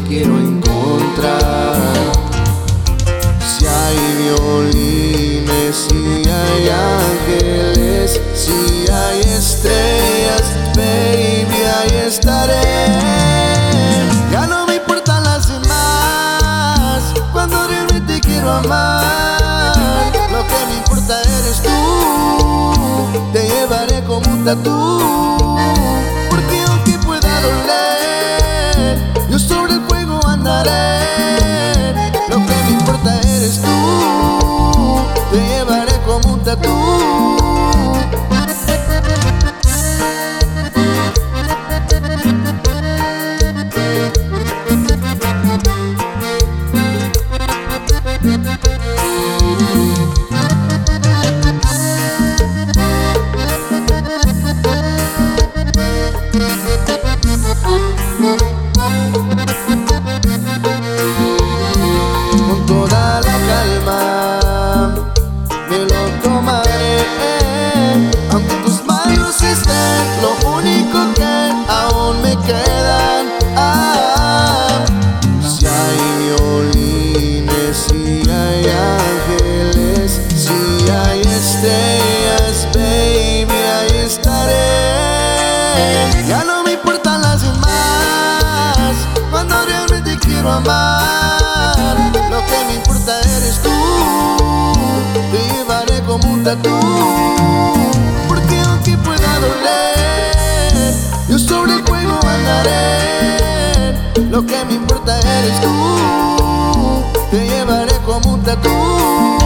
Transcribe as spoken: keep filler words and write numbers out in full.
quiero encontrar. Si hay violines, si hay ángeles, si hay estrellas, baby, ahí estaré. Ya no me importan las demás, cuando realmente quiero amar. Lo que me importa eres tú, te llevaré como un tatú. Porque aunque pueda doler, yo sobre el fuego andaré. Lo que me importa eres tú, te llevaré como un tatú. Con toda la calma me lo tomaré, aunque tus manos estén, lo único que aún me quedan. Ah, si hay violines, si hay ángeles, si hay estrellas, baby, ahí estaré. Ya no me importan las demás, cuando realmente quiero amar. Lo que me importa eres tú, te llevaré como un tatú. Porque aunque pueda doler, yo sobre el fuego andaré. Lo que me importa eres tú, te llevaré como un tatú.